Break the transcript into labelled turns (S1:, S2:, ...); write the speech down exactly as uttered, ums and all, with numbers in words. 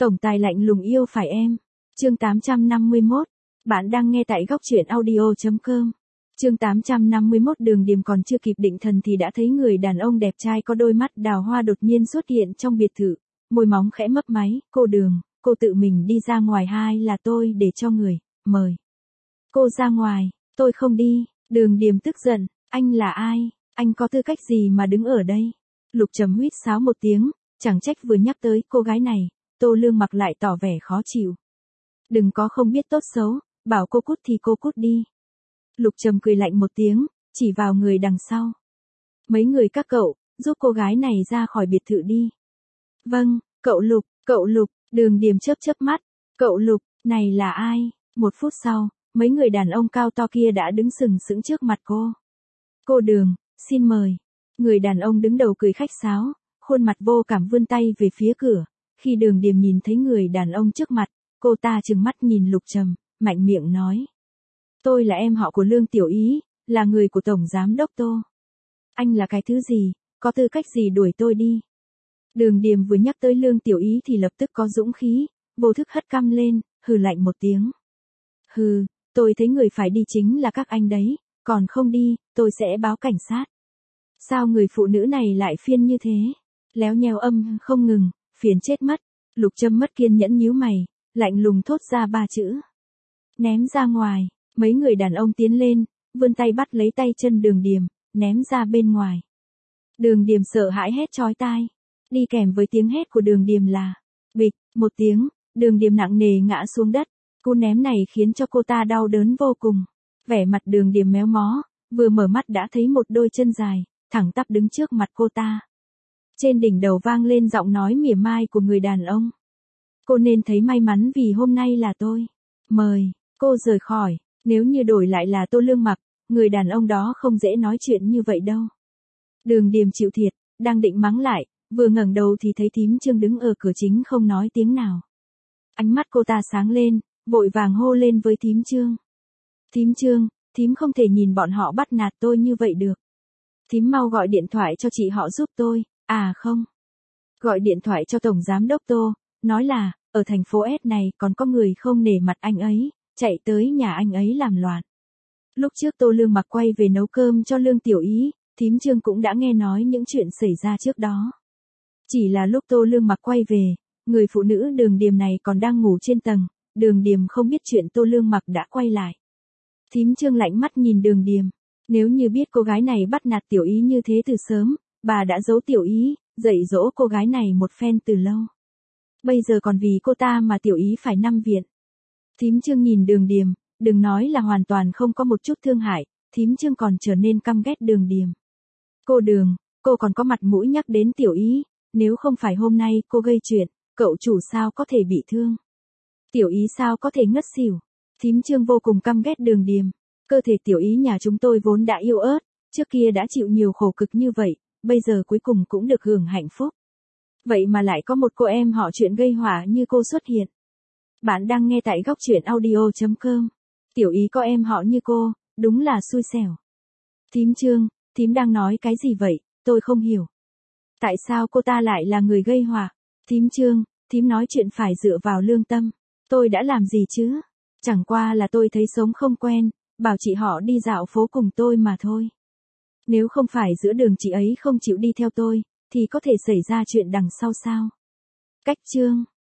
S1: Tổng tài lạnh lùng yêu phải em. Chương tám trăm năm mươi mốt. Bạn đang nghe tại góc truyện audio chấm com. Chương tám trăm năm mươi mốt. Đường Điềm còn chưa kịp định thần thì đã thấy người đàn ông đẹp trai có đôi mắt đào hoa đột nhiên xuất hiện trong biệt thự, môi móng khẽ mấp máy. Cô Đường, cô tự mình đi ra ngoài hay là tôi để cho người mời cô ra ngoài? Tôi không đi. Đường Điềm tức giận. Anh là ai? Anh có tư cách gì mà đứng ở đây? Lục Trầm huýt sáo một tiếng, chẳng trách vừa nhắc tới cô gái này, Tô Lương Mặc lại tỏ vẻ khó chịu. Đừng có không biết tốt xấu, bảo cô cút thì cô cút đi. Lục Trầm cười lạnh một tiếng, chỉ vào người đằng sau. Mấy người các cậu, giúp cô gái này ra khỏi biệt thự đi. Vâng, cậu Lục, cậu Lục. Đường Điềm chớp chớp mắt. Cậu Lục, này là ai? Một phút sau, mấy người đàn ông cao to kia đã đứng sừng sững trước mặt cô. Cô Đường, xin mời. Người đàn ông đứng đầu cười khách sáo, khuôn mặt vô cảm vươn tay về phía cửa. Khi Đường Điềm nhìn thấy người đàn ông trước mặt, cô ta trừng mắt nhìn Lục Trầm, mạnh miệng nói. Tôi là em họ của Lương Tiểu Ý, là người của Tổng Giám Đốc Tô. Anh là cái thứ gì, có tư cách gì đuổi tôi đi? Đường Điềm vừa nhắc tới Lương Tiểu Ý thì lập tức có dũng khí, vô thức hất cằm lên, hừ lạnh một tiếng. Hừ, tôi thấy người phải đi chính là các anh đấy, còn không đi, tôi sẽ báo cảnh sát. Sao người phụ nữ này lại phiên như thế? Léo nheo âm không ngừng, phiền chết mất. Lục Trâm mất kiên nhẫn nhíu mày, lạnh lùng thốt ra ba chữ. Ném ra ngoài. Mấy người đàn ông tiến lên, vươn tay bắt lấy tay chân Đường Điềm, ném ra bên ngoài. Đường Điềm sợ hãi hét chói tai. Đi kèm với tiếng hét của Đường Điềm là bịch, một tiếng, Đường Điềm nặng nề ngã xuống đất. Cú ném này khiến cho cô ta đau đớn vô cùng. Vẻ mặt Đường Điềm méo mó, vừa mở mắt đã thấy một đôi chân dài, thẳng tắp đứng trước mặt cô ta. Trên đỉnh đầu vang lên giọng nói mỉa mai của người đàn ông. Cô nên thấy may mắn vì hôm nay là tôi mời cô rời khỏi, nếu như đổi lại là Tô Lương Mặc, người đàn ông đó không dễ nói chuyện như vậy đâu. Đường Điềm chịu thiệt, đang định mắng lại, vừa ngẩng đầu thì thấy thím Trương đứng ở cửa chính không nói tiếng nào. Ánh mắt cô ta sáng lên, vội vàng hô lên với thím Trương. Thím Trương, thím không thể nhìn bọn họ bắt nạt tôi như vậy được. Thím mau gọi điện thoại cho chị họ giúp tôi. À không. Gọi điện thoại cho Tổng Giám Đốc Tô, nói là, ở thành phố S này còn có người không nể mặt anh ấy, chạy tới nhà anh ấy làm loạn. Lúc trước Tô Lương Mặc quay về nấu cơm cho Lương Tiểu Ý, thím Trương cũng đã nghe nói những chuyện xảy ra trước đó. Chỉ là lúc Tô Lương Mặc quay về, người phụ nữ Đường Điềm này còn đang ngủ trên tầng, Đường Điềm không biết chuyện Tô Lương Mặc đã quay lại. Thím Trương lạnh mắt nhìn Đường Điềm, nếu như biết cô gái này bắt nạt Tiểu Ý như thế từ sớm, bà đã giấu Tiểu Ý, dạy dỗ cô gái này một phen từ lâu. Bây giờ còn vì cô ta mà Tiểu Ý phải nằm viện. Thím Trương nhìn Đường Điềm, đừng nói là hoàn toàn không có một chút thương hại, thím Trương còn trở nên căm ghét Đường Điềm. Cô Đường, cô còn có mặt mũi nhắc đến Tiểu Ý, nếu không phải hôm nay cô gây chuyện, cậu chủ sao có thể bị thương? Tiểu Ý sao có thể ngất xỉu? Thím Trương vô cùng căm ghét Đường Điềm. Cơ thể Tiểu Ý nhà chúng tôi vốn đã yếu ớt, trước kia đã chịu nhiều khổ cực như vậy, bây giờ cuối cùng cũng được hưởng hạnh phúc. Vậy mà lại có một cô em họ chuyện gây họa như cô xuất hiện. Bạn đang nghe tại góc truyện audio chấm com. Tiểu Ý có em họ như cô, đúng là xui xẻo. Thím Trương, thím đang nói cái gì vậy, tôi không hiểu. Tại sao cô ta lại là người gây họa? Thím Trương, thím nói chuyện phải dựa vào lương tâm. Tôi đã làm gì chứ? Chẳng qua là tôi thấy sống không quen, bảo chị họ đi dạo phố cùng tôi mà thôi. Nếu không phải giữa đường chị ấy không chịu đi theo tôi, thì có thể xảy ra chuyện đằng sau sao? Cách chương.